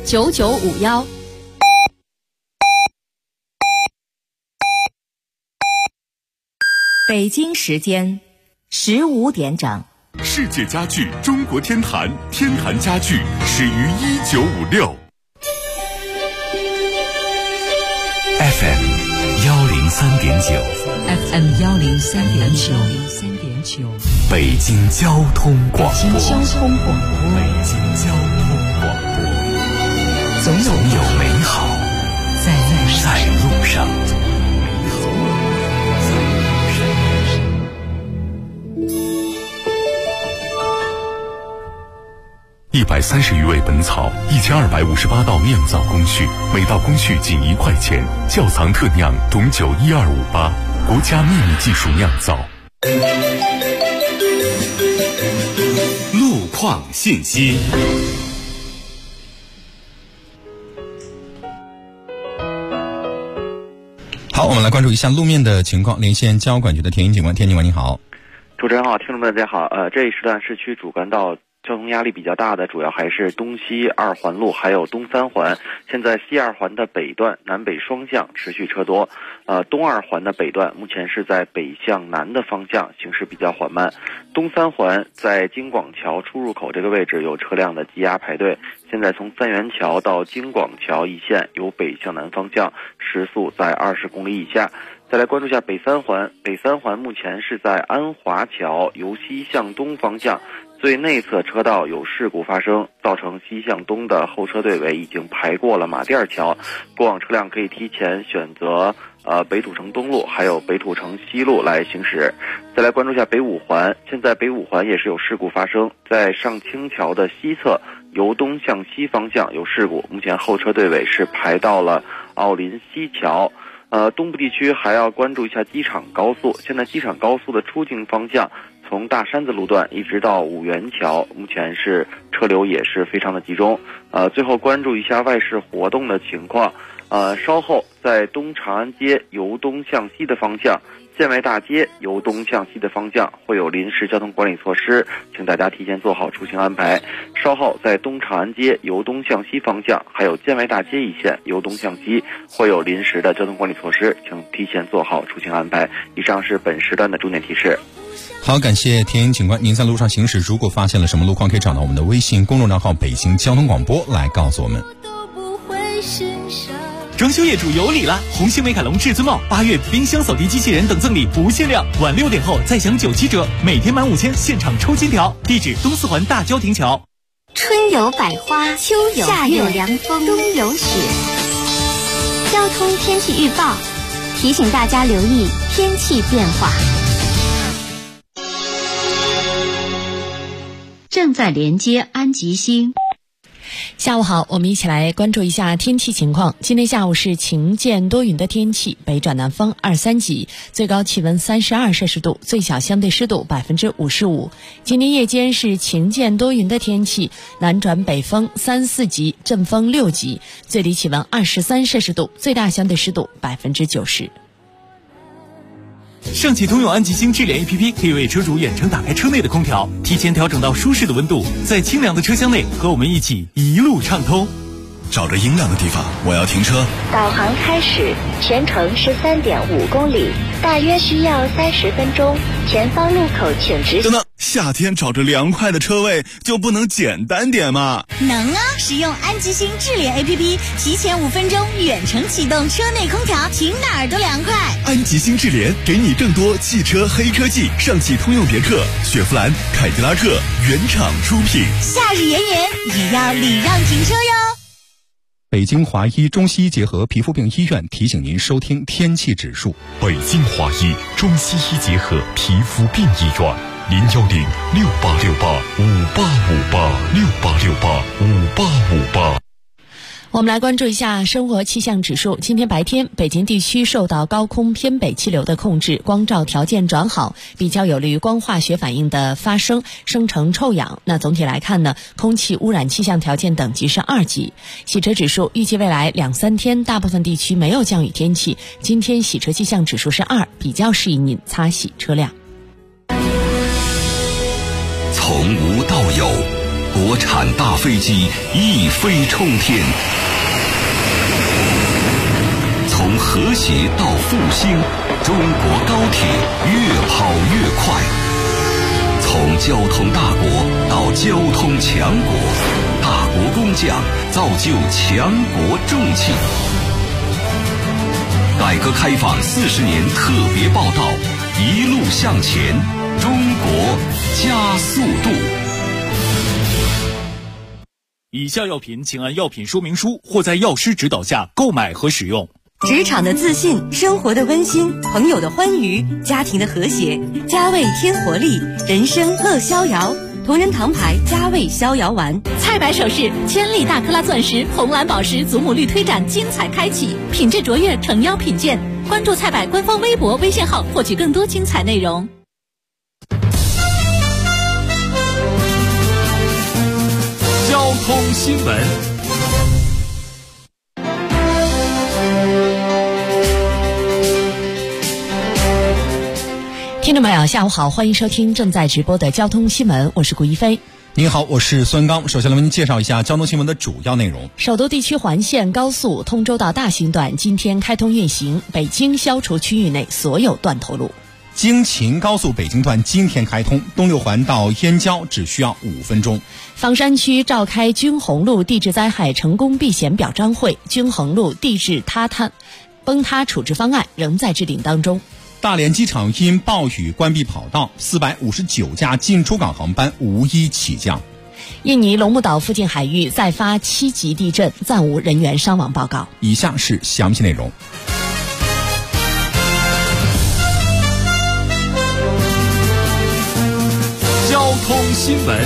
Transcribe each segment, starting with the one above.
9951。北京时间15点整。 世界家具中国天坛，天坛家具始于1956。FM 103.9 FM 103.9 北京交通广播。总有美好在路上。130余味本草，1258道酿造工序，每道工序仅1块钱。窖藏特酿董酒12588，国家秘密技术酿造。路况信息。 好，我们来关注一下路面的情况，连线交管局的田英警官。田警官你好。 主持人好，听众们大家好。这一时段市区主干道交通压力比较大的主要还是东西2环路还有东3环。现在西2环的北段南北双向持续车多，东2环的北段目前是在北向南的方向行驶比较缓慢。东3环在京广桥出入口这个位置有车辆的积压排队，现在从三元桥到京广桥一线由北向南方向时速在20公里以下。再来关注一下北3环，北3环目前是在安华桥由西向东方向最内侧车道有事故发生，造成西向东的后车队尾已经排过了马甸桥，过往车辆可以提前选择北土城东路还有北土城西路来行驶。再来关注一下北5环，现在北5环也是有事故发生，在上清桥的西侧由东向西方向有事故，目前后车队尾是排到了奥林西桥。东部地区还要关注一下机场高速，现在机场高速的出境方向从大山子路段一直到五元桥，目前是车流也是非常的集中。最后关注一下外事活动的情况，稍后在东长安街由东向西的方向，建外大街由东向西的方向会有临时交通管理措施，请大家提前做好出行安排。稍后在东长安街由东向西方向还有建外大街一线由东向西会有临时的交通管理措施，请提前做好出行安排。以上是本时段的重点提示。 好，感谢田英警官。您在路上行驶，如果发现了什么路况，可以找到我们的微信公众账号北京交通广播来告诉我们。 装修业主有礼了！红星美凯龙至尊帽8月冰箱扫地机器人等赠礼不限量，晚6点后再享97折，每天满5000现场抽金条。地址东4环大郊亭桥。 春有百花，秋有夏有凉风，冬有雪。交通天气预报提醒大家留意天气变化。 正在连接安吉星。 下午好，我们一起来关注一下天气情况。今天下午是晴间多云的天气，北转南风2-3级，最高气温32摄氏度，最小相对湿度55%。今天夜间是晴间多云的天气，南转北风3-4级，阵风6级，最低气温23摄氏度，最大相对湿度90%。 上汽通用安吉星智联 APP 可以为车主远程打开车内的空调，提前调整到舒适的温度，在清凉的车厢内和我们一起一路畅通。 找着阴凉的地方，我要停车。 导航开始，全程是3.5公里，大约需要30分钟。前方路口请直。 等等，夏天找着凉快的车位就不能简单点吗？ 能啊！使用安吉星智联 APP， 提前5分钟远程启动车内空调，停哪儿都凉快。 安吉星智联给你更多汽车黑科技，上汽通用别克、雪佛兰、凯迪拉克原厂出品。 夏日炎炎也要礼让停车哟。 北京华医中西医结合皮肤病医院提醒您收听天气指数。 北京华医中西医结合皮肤病医院，0106868585858，68685858。 我们来关注一下生活气象指数。今天白天，北京地区受到高空偏北气流的控制，光照条件转好，比较有利于光化学反应的发生，生成臭氧。那总体来看呢，空气污染气象条件等级是2级。洗车指数预计未来2-3天大部分地区没有降雨天气，今天洗车气象指数是2，比较适宜您擦洗车辆。 从无到有，国国产大飞机一飞冲天。从和谐到复兴，中国高铁越跑越快。从交通大国到交通强国，大国工匠造就强国重器。改革开放40年特别报道，一路向前，中国加速度。 以下药品请按药品说明书或在药师指导下购买和使用。 职场的自信，生活的温馨，朋友的欢愉，家庭的和谐，加味添活力，人生乐逍遥。同仁堂牌加味逍遥丸。 菜百首饰千粒大克拉钻石、红蓝宝石祖母绿推展精彩开启，品质卓越，诚邀品鉴。关注菜百官方微博、微信号，获取更多精彩内容。 交通新闻。 听众朋友，下午好，欢迎收听正在直播的交通新闻，我是顾一飞。 您好，我是孙刚。首先来为您介绍一下交通新闻的主要内容。 首都地区环线高速通州到大兴段今天开通运行，北京消除区域内所有断头路。 京秦高速北京段今天开通，东六环到燕郊只需要5分钟。 房山区召开军红路地质灾害成功避险表彰会，军红路地质崩塌处置方案仍在制定当中。 大连机场因暴雨关闭跑道，459架进出港航班无一起降。 印尼龙目岛附近海域再发7级地震，暂无人员伤亡报告。 以下是详细内容。 交通新闻。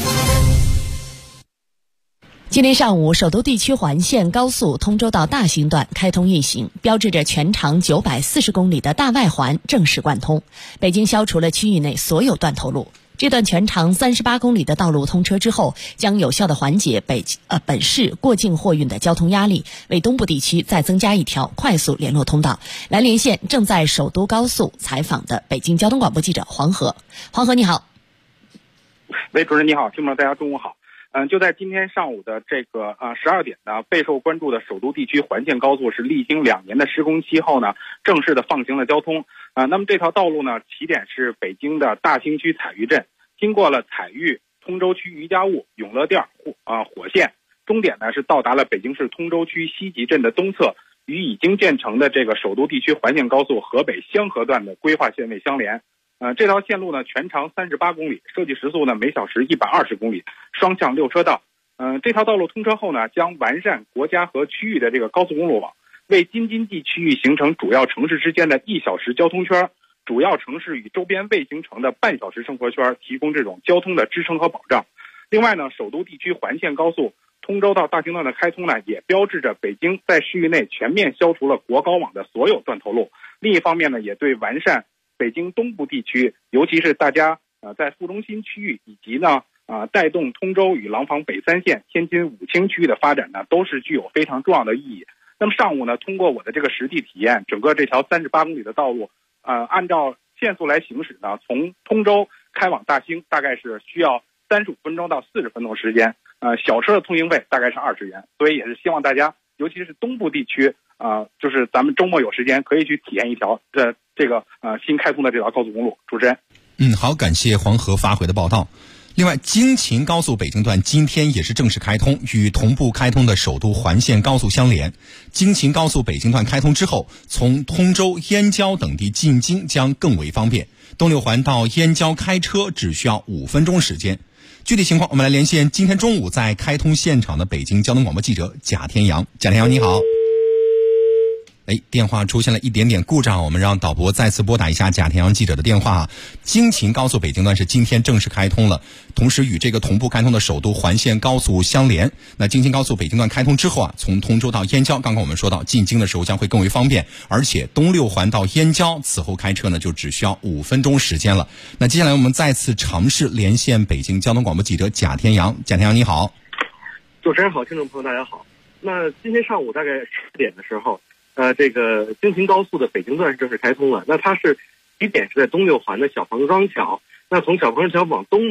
今天上午，首都地区环线高速通州到大兴段开通运行，标志着全长940公里的大外环正式贯通。北京消除了区域内所有断头路。这段全长38公里的道路通车之后，将有效地缓解本市过境货运的交通压力，为东部地区再增加一条快速联络通道。来连线正在首都高速采访的北京交通广播记者黄河。黄河你好。 喂，主持人你好，听众们大家中午好。就在今天上午的这个12点呢，备受关注的首都地区环线高速是历经2年的施工期后呢，正式的放行了交通。那么这条道路呢，起点是北京的大兴区采玉镇，经过了采玉、通州区余家务、永乐店、火线，终点呢是到达了北京市通州区西集镇的东侧，与已经建成的这个首都地区环线高速河北香河段的规划线位相连。这条线路呢全长38公里，设计时速呢每小时120公里，双向6车道。这条道路通车后呢，将完善国家和区域的这个高速公路网，为京津冀区域形成主要城市之间的1小时交通圈，主要城市与周边未形成的半小时生活圈提供这种交通的支撑和保障。另外呢，首都地区环线高速通州到大兴段的开通呢，也标志着北京在市域内全面消除了国高网的所有断头路。另一方面呢，也对完善北京东部地区，尤其是大家在副中心区域以及呢带动通州与廊坊北3线、天津武清区域的发展呢，都是具有非常重要的意义。那么上午呢，通过我的这个实地体验，整个这条38公里的道路，按照限速来行驶呢，从通州开往大兴大概是需要35分钟到40分钟时间，小车的通行费大概是20元，所以也是希望大家，尤其是东部地区，就是咱们周末有时间可以去体验一条这个新开通的这条高速公路。主持人， 好，感谢黄河发回的报道。另外，京秦高速北京段今天也是正式开通，与同步开通的首都环线高速相连。京秦高速北京段开通之后，从通州、燕郊等地进京将更为方便。东六环到燕郊开车只需要5分钟时间。具体情况，我们来连线今天中午在开通现场的北京交通广播记者贾天阳。贾天阳，你好。电话出现了一点点故障，我们让导播再次拨打一下贾天阳记者的电话。京秦高速北京段是今天正式开通了，同时与这个同步开通的首都环线高速相连。那京秦高速北京段开通之后从通州到燕郊，刚刚我们说到进京的时候将会更为方便，而且东六环到燕郊此后开车呢就只需要5分钟时间了。那接下来我们再次尝试连线北京交通广播记者贾天阳。贾天阳你好。 主持人好，听众朋友大家好。那今天上午大概10点的时候，这个京秦高速的北京段是正式开通了。那它是起点是在东六环的小房庄桥，那从小房庄桥往东呢，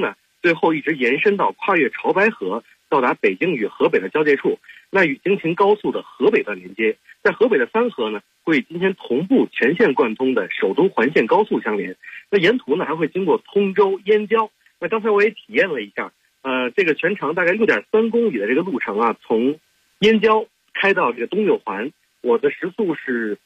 最后一直延伸到跨越潮白河，到达北京与河北的交界处，那与京秦高速的河北段连接。在河北的三河呢，会与今天同步全线贯通的首都环线高速相连。那沿途呢还会经过通州、燕郊。那刚才我也体验了一下，这个全长大概6.3公里的这个路程啊，从燕郊开到这个东六环，我的时速是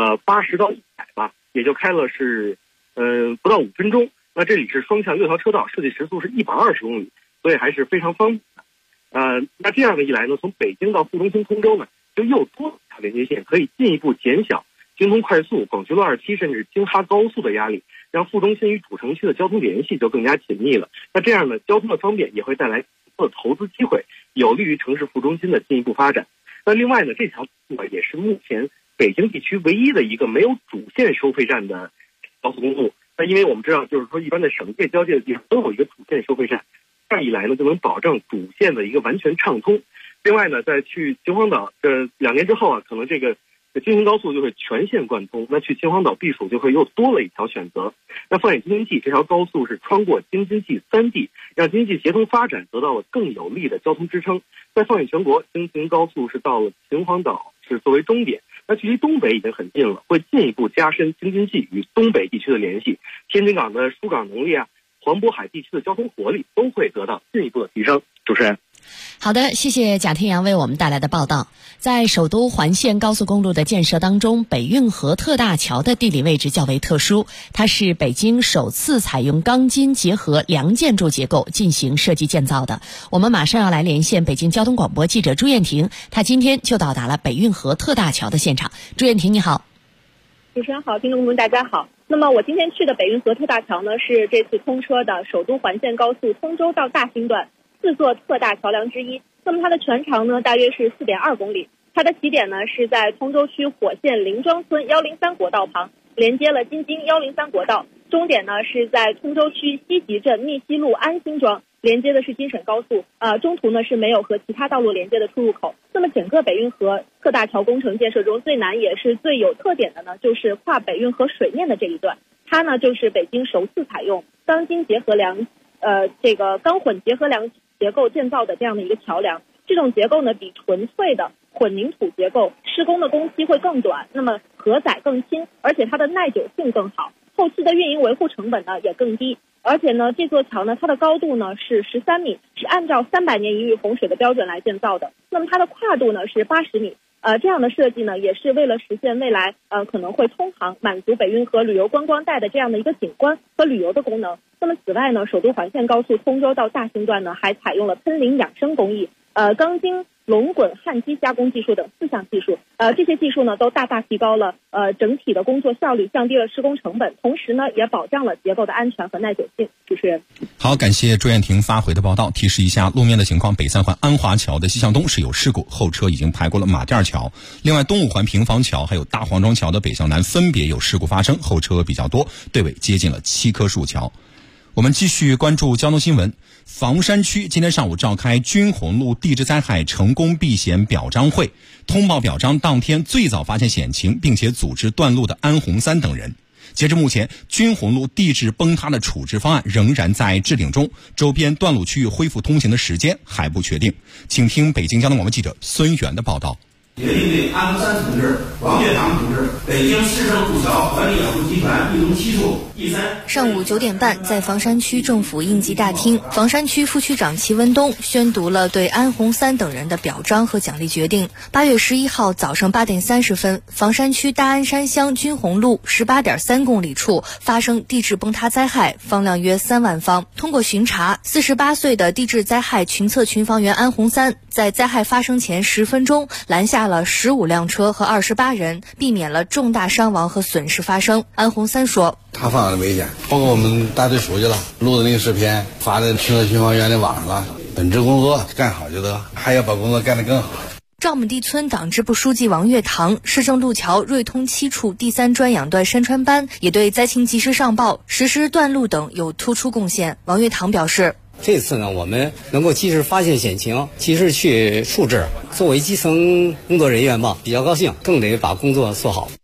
80到100吧，也就开了是不到5分钟。那这里是双向6条车道，设计时速是120公里，所以还是非常方便的。那这样的一来呢，从北京到副中心通州呢，就又多了一条连接线，可以进一步减小京通快速、广渠路27甚至京哈高速的压力，让副中心与主城区的交通联系就更加紧密了。那这样呢，交通的方便也会带来投资机会，有利于城市副中心的进一步发展。那另外呢，这条路也是目前北京地区唯一的一个没有主线收费站的高速公路。那因为我们知道，就是说一般的省界交界的地方都有一个主线收费站，这样一来呢，就能保证主线的一个完全畅通。另外呢，在去秦皇岛2年之后啊，可能这个京秦高速就会全线贯通，那去秦皇岛避暑就会又多了一条选择。那放眼京津冀，这条高速是穿过京津冀3地，让京津冀协同发展得到了更有力的交通支撑。再放眼全国，京秦高速是到了秦皇岛是作为终点，那距离东北已经很近了，会进一步加深京津冀与东北地区的联系。天津港的输港能力啊，黄渤海地区的交通活力都会得到进一步的提升。主持人。 好的，谢谢贾天阳为我们带来的报道。在首都环线高速公路的建设当中，北运河特大桥的地理位置较为特殊，它是北京首次采用钢筋结合梁建筑结构进行设计建造的。我们马上要来连线北京交通广播记者朱艳婷，她今天就到达了北运河特大桥的现场。朱艳婷，你好。 主持人好，听众朋友们大家好。那么我今天去的北运河特大桥呢，是这次通车的首都环线高速通州到大兴段4座特大桥梁之一。那么它的全长呢大约是4.2公里，它的起点呢是在通州区火线林庄村103国道旁，连接了京津103国道。终点呢是在通州区西集镇密西路安新庄，连接的是京沈高速。中途呢是没有和其他道路连接的出入口。那么整个北运河特大桥工程建设中最难也是最有特点的呢，就是跨北运河水面的这一段。它呢就是北京首次采用钢筋结合梁这个钢混结合梁结构建造的这样的一个桥梁。这种结构呢比纯粹的混凝土结构施工的工期会更短，那么荷载更轻，而且它的耐久性更好，后期的运营维护成本呢也更低。而且呢这座桥呢它的高度呢是13米，是按照300年一遇洪水的标准来建造的。那么它的跨度呢是80米。这样的设计呢也是为了实现未来可能会通航，满足北运河旅游观光带的这样的一个景观和旅游的功能。那么此外呢，首都环线高速通州到大兴段呢还采用了喷淋养生工艺，钢筋龙滚焊机加工技术等4项技术。这些技术呢都大大提高了整体的工作效率，降低了施工成本，同时呢也保障了结构的安全和耐久性。主持人。 好，感谢朱艳婷发回的报道。提示一下路面的情况，北三环安华桥的西向东是有事故，后车已经排过了马甸桥。另外东五环平房桥还有大黄庄桥的北向南分别有事故发生，后车比较多，队尾接近了7棵树桥。我们继续关注交通新闻。房山区今天上午召开军红路地质灾害成功避险表彰会，通报表彰当天最早发现险情并且组织断路的安红三等人。截至目前，军红路地质崩塌的处置方案仍然在制定中，周边断路区域恢复通行的时间还不确定。请听北京交通广播记者孙源的报道。 也因为安红三同志、王岳堂同志、北京市政路桥管理养护集团一同起诉。 上午9点半，在房山区政府应急大厅，房山区副区长齐文东宣读了对安红三等人的表彰和奖励决定。8月11号早上8点30分，房山区大安山乡军红路18.3公里处发生地质崩塌灾害，方量约3万方。通过巡查，48岁的地质灾害群测群防员安红三在灾害发生前10分钟拦下了15辆车和28人，避免了重大伤亡和损失发生。安红三说， 塌方的危险，包括我们大队书记了，录的那个视频发在群测群防员的网上了。本职工作干好就得，还要把工作干得更好。 赵母地村党支部书记王岳堂，市政路桥瑞通7处第3专养段山川班也对灾情及时上报、实施断路等有突出贡献。王岳堂表示， 这次呢，我们能够及时发现险情，及时去处置。作为基层工作人员吧，比较高兴，更得把工作做好。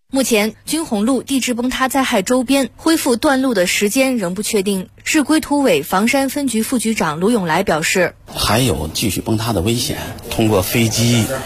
目前，军红路地质崩塌灾害周边恢复断路的时间仍不确定。市规土委房山分局副局长卢永来表示， 还有继续崩塌的危险，通过飞机